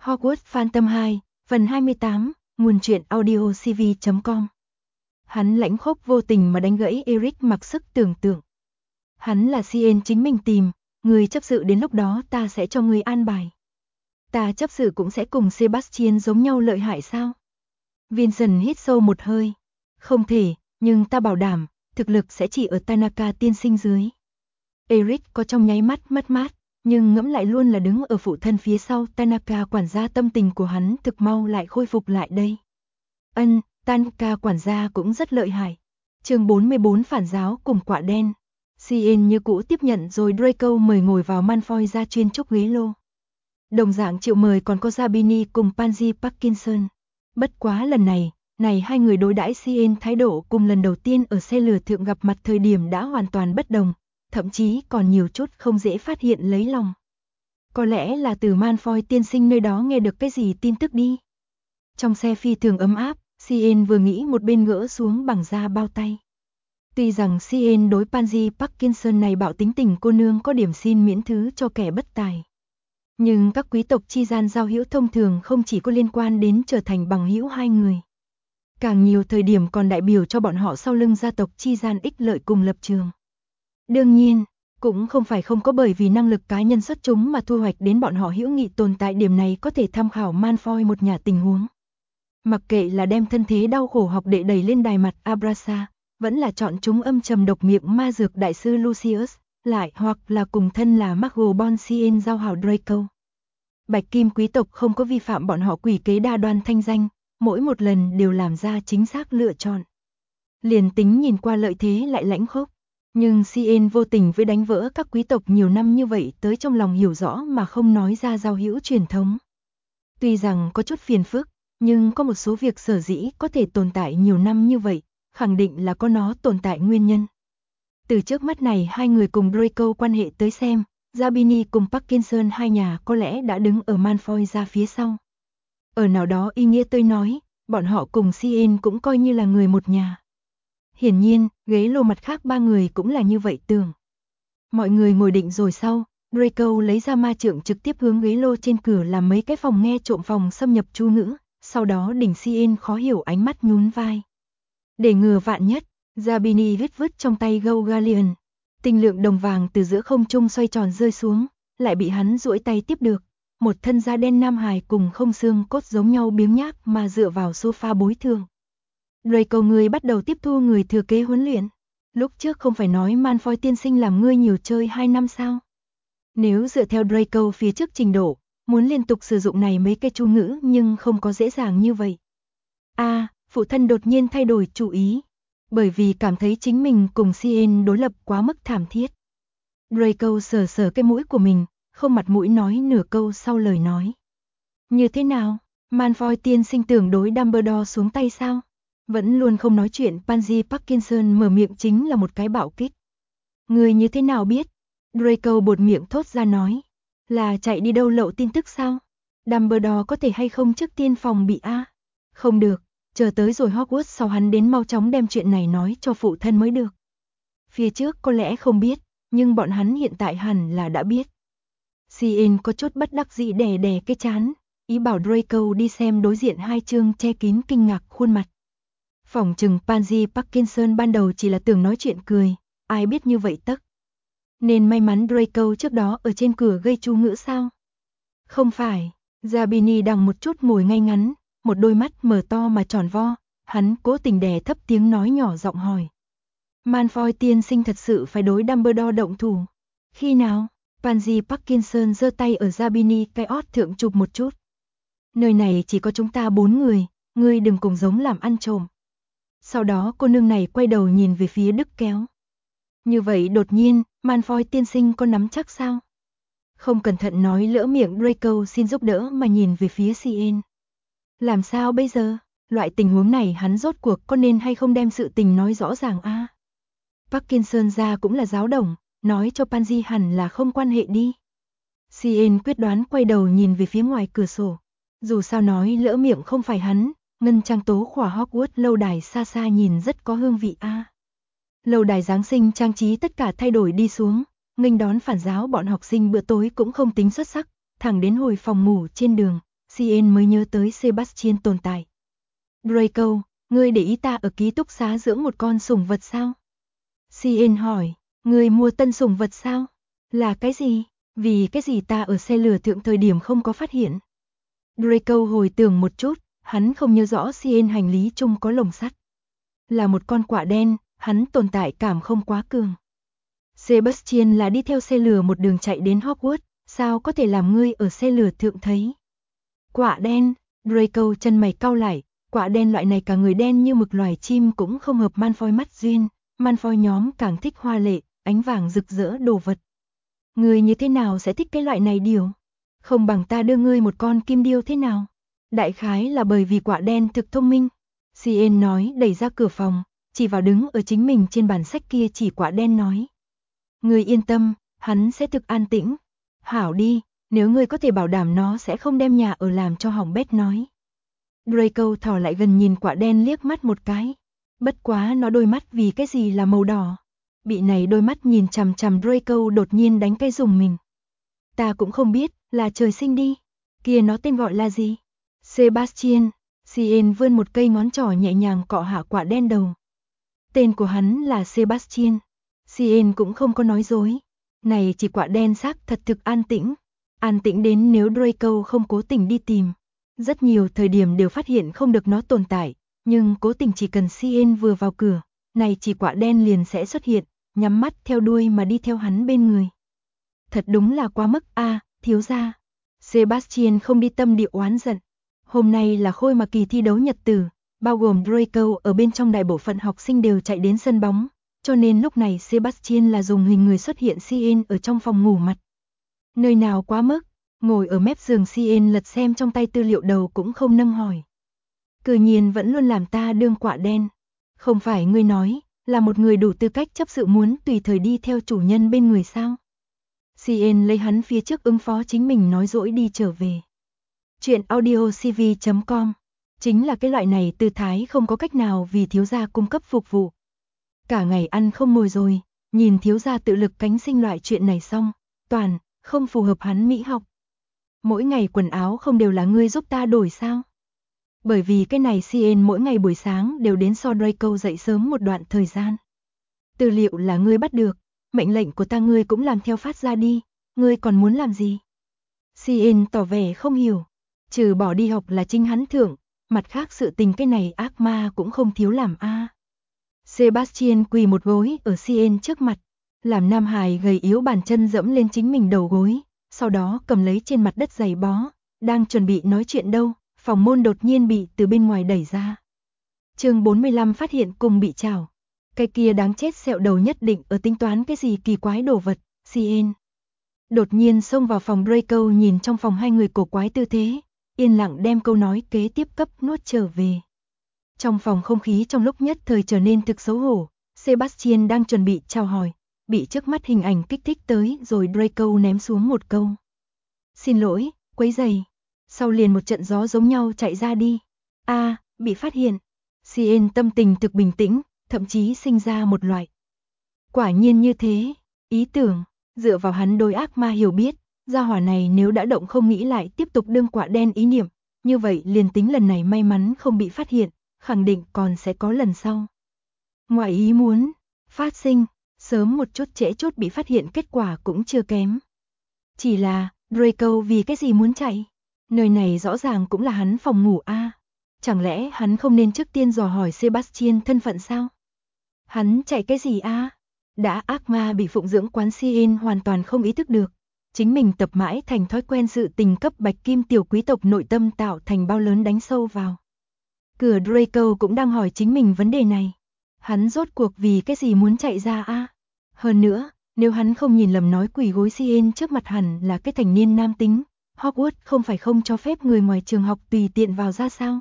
Hogwarts Phantom 2, phần 28, nguồn truyện audio cv.com. Hắn lãnh khốc vô tình mà đánh gãy Eric mặc sức tưởng tượng. Hắn là CN chính mình tìm, người chấp sự đến lúc đó ta sẽ cho người an bài. Ta chấp sự cũng sẽ cùng Sebastian giống nhau lợi hại sao? Vincent hít sâu một hơi. Không thể, nhưng ta bảo đảm, thực lực sẽ chỉ ở Tanaka tiên sinh dưới. Eric có trong nháy mắt mất mát, nhưng ngẫm lại luôn là đứng ở phụ thân phía sau Tanaka quản gia, tâm tình của hắn thực mau lại khôi phục lại đây. Tanaka quản gia cũng rất lợi hại. Chương 44 phản giáo cùng quả đen. CN như cũ tiếp nhận rồi Draco mời ngồi vào Malfoy gia chuyên trúc ghế lô. Đồng dạng chịu mời còn có Zabini cùng Pansy Parkinson. Bất quá lần này hai người đối đãi CN thái độ cùng lần đầu tiên ở xe lửa thượng gặp mặt thời điểm đã hoàn toàn bất đồng, thậm chí còn nhiều chút không dễ phát hiện lấy lòng. Có lẽ là từ Malfoy tiên sinh nơi đó nghe được cái gì tin tức đi. Trong xe phi thường ấm áp, CN vừa nghĩ một bên gỡ xuống bằng da bao tay. Tuy rằng CN đối Pansy Parkinson này bạo tính tình cô nương có điểm xin miễn thứ cho kẻ bất tài. Nhưng các quý tộc chi gian giao hữu thông thường không chỉ có liên quan đến trở thành bằng hữu hai người. Càng nhiều thời điểm còn đại biểu cho bọn họ sau lưng gia tộc chi gian ích lợi cùng lập trường. Đương nhiên, cũng không phải không có bởi vì năng lực cá nhân xuất chúng mà thu hoạch đến bọn họ hữu nghị tồn tại, điểm này có thể tham khảo Malfoy một nhà tình huống. Mặc kệ là đem thân thế đau khổ học đệ đẩy lên đài mặt Abrasa, vẫn là chọn chúng âm trầm độc miệng ma dược đại sư Lucius, lại hoặc là cùng thân là Muggle Born CN giao hảo Draco. Bạch Kim quý tộc không có vi phạm bọn họ quỷ kế đa đoan thanh danh, mỗi một lần đều làm ra chính xác lựa chọn. Liền tính nhìn qua lợi thế lại lãnh khốc, nhưng CN vô tình với đánh vỡ các quý tộc nhiều năm như vậy tới trong lòng hiểu rõ mà không nói ra giao hữu truyền thống. Tuy rằng có chút phiền phức, nhưng có một số việc sở dĩ có thể tồn tại nhiều năm như vậy, khẳng định là có nó tồn tại nguyên nhân. Từ trước mắt này hai người cùng Draco quan hệ tới xem, Zabini cùng Parkinson hai nhà có lẽ đã đứng ở Malfoy ra phía sau. Ở nào đó ý nghĩa tôi nói, bọn họ cùng CN cũng coi như là người một nhà. Hiển nhiên, ghế lô mặt khác ba người cũng là như vậy tưởng. Mọi người ngồi định rồi sau, Draco lấy ra ma trượng trực tiếp hướng ghế lô trên cửa làm mấy cái phòng nghe trộm phòng xâm nhập chu ngữ, sau đó đỉnh CN khó hiểu ánh mắt nhún vai. Để ngừa vạn nhất, Zabini vứt trong tay Go Galleon. Tinh lượng đồng vàng từ giữa không trung xoay tròn rơi xuống, lại bị hắn duỗi tay tiếp được. Một thân da đen nam hài cùng không xương cốt giống nhau biếng nhác mà dựa vào sofa bối thường. Draco, ngươi bắt đầu tiếp thu người thừa kế huấn luyện. Lúc trước không phải nói Malfoy tiên sinh làm ngươi nhiều chơi 2 năm sao? Nếu dựa theo Draco phía trước trình độ, muốn liên tục sử dụng này mấy cây chú ngữ nhưng không có dễ dàng như vậy. Phụ thân đột nhiên thay đổi chủ ý, bởi vì cảm thấy chính mình cùng CN đối lập quá mức thảm thiết. Draco sờ cái mũi của mình, không mặt mũi nói nửa câu sau lời nói. Như thế nào? Malfoy tiên sinh tưởng đối Dumbledore xuống tay sao? Vẫn luôn không nói chuyện Pansy Parkinson mở miệng chính là một cái bạo kích. Người như thế nào biết? Draco buột miệng thốt ra nói. Là chạy đi đâu lậu tin tức sao? Dumbledore có thể hay không trước tiên phòng bị Không được, chờ tới rồi Hogwarts sau hắn đến mau chóng đem chuyện này nói cho phụ thân mới được. Phía trước có lẽ không biết, nhưng bọn hắn hiện tại hẳn là đã biết. CN có chút bất đắc dĩ đè cái chán, ý bảo Draco đi xem đối diện hai chương che kín kinh ngạc khuôn mặt. Phỏng chừng Pansy Parkinson ban đầu chỉ là tưởng nói chuyện cười, ai biết như vậy tấc. Nên may mắn Draco trước đó ở trên cửa gây chú ngữ sao? Không phải, Zabini đằng một chút ngồi ngay ngắn, một đôi mắt mở to mà tròn vo, hắn cố tình đè thấp tiếng nói nhỏ giọng hỏi. Malfoy tiên sinh thật sự phải đối Dumbledore động thủ. Khi nào? Pansy Parkinson giơ tay ở Zabini cái ót thượng chụp một chút. Nơi này chỉ có chúng ta 4 người, ngươi đừng cùng giống làm ăn trộm. Sau đó cô nương này quay đầu nhìn về phía Đức Kéo. Như vậy đột nhiên, Malfoy tiên sinh có nắm chắc sao? Không cẩn thận nói lỡ miệng, Draco xin giúp đỡ mà nhìn về phía CN. Làm sao bây giờ? Loại tình huống này hắn rốt cuộc có nên hay không đem sự tình nói rõ ràng Parkinson ra cũng là giáo đồng, nói cho Pansy hẳn là không quan hệ đi. CN quyết đoán quay đầu nhìn về phía ngoài cửa sổ. Dù sao nói lỡ miệng không phải hắn, ngân trang tố khỏa Hogwarts lâu đài xa xa nhìn rất có hương vị Lâu đài Giáng sinh trang trí tất cả thay đổi đi xuống, nghênh đón phản giáo bọn học sinh bữa tối cũng không tính xuất sắc, thẳng đến hồi phòng ngủ trên đường, Cien mới nhớ tới Sebastian tồn tại. Draco, ngươi để ý ta ở ký túc xá dưỡng một con sủng vật sao? Cien hỏi, ngươi mua tân sủng vật sao? Là cái gì? Vì cái gì ta ở xe lửa thượng thời điểm không có phát hiện? Draco hồi tưởng một chút, hắn không nhớ rõ Cien hành lý chung có lồng sắt. Là một con quạ đen, hắn tồn tại cảm không quá cường. Sebastian là đi theo xe lửa một đường chạy đến Hogwarts, sao có thể làm ngươi ở xe lửa thượng thấy? Quạ đen, Draco chân mày cau lại, quạ đen loại này cả người đen như mực loài chim cũng không hợp Malfoy mắt duyên, Malfoy nhóm càng thích hoa lệ, ánh vàng rực rỡ đồ vật. Ngươi như thế nào sẽ thích cái loại này điều? Không bằng ta đưa ngươi một con kim điêu thế nào? Đại khái là bởi vì quạ đen thực thông minh. Cien nói đẩy ra cửa phòng, chỉ vào đứng ở chính mình trên bàn sách kia chỉ quạ đen nói. Ngươi yên tâm, hắn sẽ thực an tĩnh. Hảo đi, nếu ngươi có thể bảo đảm nó sẽ không đem nhà ở làm cho hỏng bét nói. Draco thò lại gần nhìn quạ đen liếc mắt một cái. Bất quá nó đôi mắt vì cái gì là màu đỏ. Bị này đôi mắt nhìn chằm chằm Draco đột nhiên đánh cái rùng mình. Ta cũng không biết, là trời sinh đi. Kia nó tên gọi là gì? Sebastian. Cien vươn một cây ngón trỏ nhẹ nhàng cọ hạ quạ đen đầu. Tên của hắn là Sebastian. Cien cũng không có nói dối. Này chỉ quạ đen xác thật thực an tĩnh. An tĩnh đến nếu Draco không cố tình đi tìm. Rất nhiều thời điểm đều phát hiện không được nó tồn tại. Nhưng cố tình chỉ cần Cien vừa vào cửa, này chỉ quạ đen liền sẽ xuất hiện, nhắm mắt theo đuôi mà đi theo hắn bên người. Thật đúng là quá mức a, thiếu gia. Sebastian không đi tâm địa oán giận. Hôm nay là khôi mà kỳ thi đấu nhật tử, bao gồm Draco ở bên trong đại bộ phận học sinh đều chạy đến sân bóng, cho nên lúc này Sebastian là dùng hình người xuất hiện Cien ở trong phòng ngủ mặt. Nơi nào quá mức, ngồi ở mép giường Cien lật xem trong tay tư liệu đầu cũng không nâng hỏi. Cự nhiên vẫn luôn làm ta đương quạ đen. Không phải ngươi nói, là một người đủ tư cách chấp sự muốn tùy thời đi theo chủ nhân bên người sao? Cien lấy hắn phía trước ứng phó chính mình nói dỗi đi trở về. Chuyện audiocv.com chính là cái loại này tư thái không có cách nào vì thiếu gia cung cấp phục vụ. Cả ngày ăn không ngồi rồi, nhìn thiếu gia tự lực cánh sinh loại chuyện này xong, toàn không phù hợp hắn mỹ học. Mỗi ngày quần áo không đều là ngươi giúp ta đổi sao? Bởi vì cái này Cien mỗi ngày buổi sáng đều đến so Draco dậy sớm một đoạn thời gian. Tư liệu là ngươi bắt được, mệnh lệnh của ta ngươi cũng làm theo phát ra đi, ngươi còn muốn làm gì? Cien tỏ vẻ không hiểu, trừ bỏ đi học là chính hắn thưởng, mặt khác sự tình cái này ác ma cũng không thiếu làm a. Sebastian quỳ một gối ở Cien trước mặt, làm nam hài gầy yếu bàn chân dẫm lên chính mình đầu gối, sau đó cầm lấy trên mặt đất giày bó, đang chuẩn bị nói chuyện đâu, phòng môn đột nhiên bị từ bên ngoài đẩy ra. Chương 45 phát hiện cùng bị trảo. Cái kia đáng chết sẹo đầu nhất định ở tính toán cái gì kỳ quái đồ vật, Cien. Đột nhiên xông vào phòng Draco nhìn trong phòng hai người cổ quái tư thế, yên lặng đem câu nói kế tiếp cấp nuốt trở về. Trong phòng không khí trong lúc nhất thời trở nên thực xấu hổ, Sebastian đang chuẩn bị chào hỏi, bị trước mắt hình ảnh kích thích tới rồi Draco ném xuống một câu. Xin lỗi, quấy rầy. Sau liền một trận gió giống nhau chạy ra đi. A, bị phát hiện. Cien tâm tình thực bình tĩnh, thậm chí sinh ra một loại. Quả nhiên như thế, ý tưởng, dựa vào hắn đối ác ma hiểu biết, gia hỏa này nếu đã động không nghĩ lại tiếp tục đương quạ đen ý niệm, như vậy liền tính lần này may mắn không bị phát hiện, khẳng định còn sẽ có lần sau. Ngoài ý muốn, phát sinh, sớm một chút trễ chút bị phát hiện kết quả cũng chưa kém. Chỉ là, Draco vì cái gì muốn chạy? Nơi này rõ ràng cũng là hắn phòng ngủ a. Chẳng lẽ hắn không nên trước tiên dò hỏi Sebastian thân phận sao? Hắn chạy cái gì a? Đã ác ma bị phụng dưỡng quán Cien hoàn toàn không ý thức được. Chính mình tập mãi thành thói quen sự tình cấp bạch kim tiểu quý tộc nội tâm tạo thành bao lớn đánh sâu vào. Cửa Draco cũng đang hỏi chính mình vấn đề này. Hắn rốt cuộc vì cái gì muốn chạy ra a? Hơn nữa, nếu hắn không nhìn lầm nói quỳ gối Cien trước mặt hẳn là cái thành niên nam tính, Hogwarts không phải không cho phép người ngoài trường học tùy tiện vào ra sao?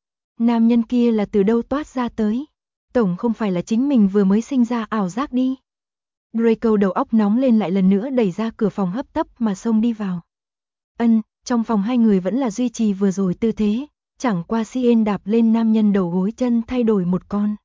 Nam nhân kia là từ đâu toát ra tới? Tổng không phải là chính mình vừa mới sinh ra ảo giác đi. Draco đầu óc nóng lên lại lần nữa đẩy ra cửa phòng hấp tấp mà xông đi vào. Trong phòng hai người vẫn là duy trì vừa rồi tư thế, chẳng qua Cien đạp lên nam nhân đầu gối chân thay đổi một con.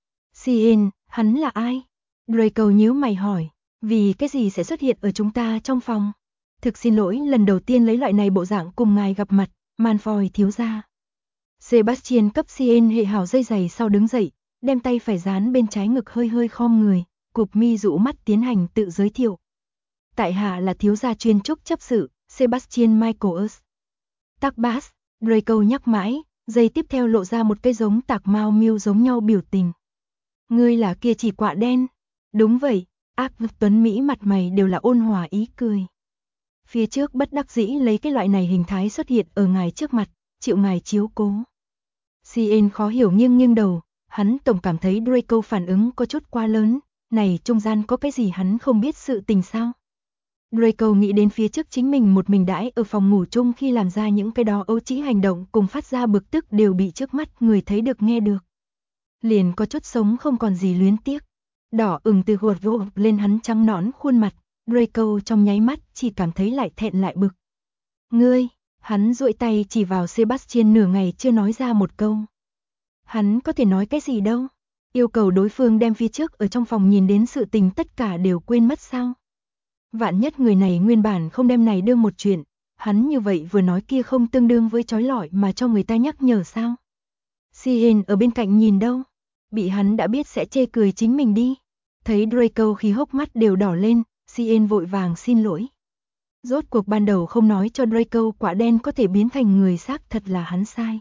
Cien, hắn là ai? Draco nhíu mày hỏi, vì cái gì sẽ xuất hiện ở chúng ta trong phòng? Thực xin lỗi lần đầu tiên lấy loại này bộ dạng cùng ngài gặp mặt, Malfoy thiếu gia. Sebastian cấp Cien hệ hảo dây giày sau đứng dậy, đem tay phải dán bên trái ngực hơi hơi khom người, cụp mi dụ mắt tiến hành tự giới thiệu. Tại hạ là thiếu gia chuyên trúc chấp sự, Sebastian Michaels. Tắc Bass, Draco nhắc mãi, giây tiếp theo lộ ra một cái giống tạc mao miêu giống nhau biểu tình. Ngươi là kia chỉ quạ đen. Đúng vậy, ác tuấn Mỹ mặt mày đều là ôn hòa ý cười. Phía trước bất đắc dĩ lấy cái loại này hình thái xuất hiện ở ngài trước mặt, chịu ngài chiếu cố. Cien khó hiểu nghiêng đầu, hắn tổng cảm thấy Draco phản ứng có chút quá lớn, này trung gian có cái gì hắn không biết sự tình sao? Draco nghĩ đến phía trước chính mình một mình đãi ở phòng ngủ chung khi làm ra những cái đó ấu trĩ hành động cùng phát ra bực tức đều bị trước mắt người thấy được nghe được. Liền có chút sống không còn gì luyến tiếc. Đỏ ửng từ gột vô lên hắn trắng nõn khuôn mặt, Draco trong nháy mắt chỉ cảm thấy lại thẹn lại bực. Ngươi, hắn duỗi tay chỉ vào Sebastian nửa ngày chưa nói ra một câu. Hắn có thể nói cái gì đâu, yêu cầu đối phương đem phía trước ở trong phòng nhìn đến sự tình tất cả đều quên mất sao. Vạn nhất người này nguyên bản không đem này đương một chuyện, hắn như vậy vừa nói kia không tương đương với trói lọi mà cho người ta nhắc nhở sao. Cien ở bên cạnh nhìn đâu, bị hắn đã biết sẽ chê cười chính mình đi. Thấy Draco khi hốc mắt đều đỏ lên, Cien vội vàng xin lỗi. Rốt cuộc ban đầu không nói cho Draco quả đen có thể biến thành người xác thật là hắn sai.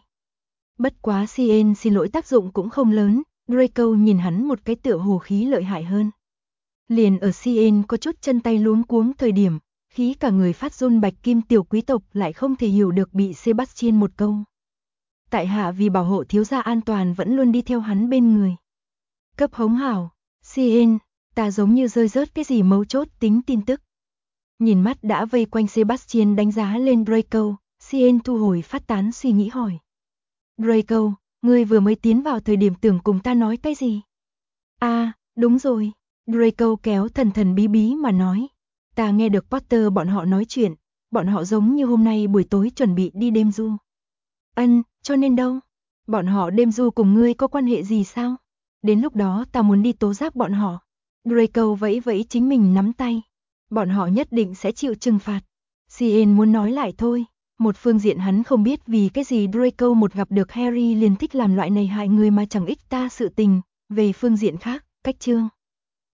Bất quá Cien xin lỗi tác dụng cũng không lớn, Draco nhìn hắn một cái tựa hồ khí lợi hại hơn. Liền ở Cien có chút chân tay luống cuống thời điểm, khí cả người phát run bạch kim tiểu quý tộc lại không thể hiểu được bị Sebastian một câu. Tại hạ vì bảo hộ thiếu gia an toàn vẫn luôn đi theo hắn bên người. Cấp hống hảo, Cien, ta giống như rơi rớt cái gì mấu chốt tính tin tức. Nhìn mắt đã vây quanh Sebastian đánh giá lên Draco, Cien thu hồi phát tán suy nghĩ hỏi. Draco, ngươi vừa mới tiến vào thời điểm tưởng cùng ta nói cái gì? À, đúng rồi. Draco kéo thần bí bí mà nói. Ta nghe được Potter bọn họ nói chuyện, bọn họ giống như hôm nay buổi tối chuẩn bị đi đêm du. Cho nên đâu? Bọn họ đêm du cùng ngươi có quan hệ gì sao? Đến lúc đó ta muốn đi tố giác bọn họ. Draco vẫy vẫy chính mình nắm tay. Bọn họ nhất định sẽ chịu trừng phạt. Cien muốn nói lại thôi. Một phương diện hắn không biết vì cái gì Draco một gặp được Harry liền thích làm loại này hại người mà chẳng ích ta sự tình. Về phương diện khác, cách chương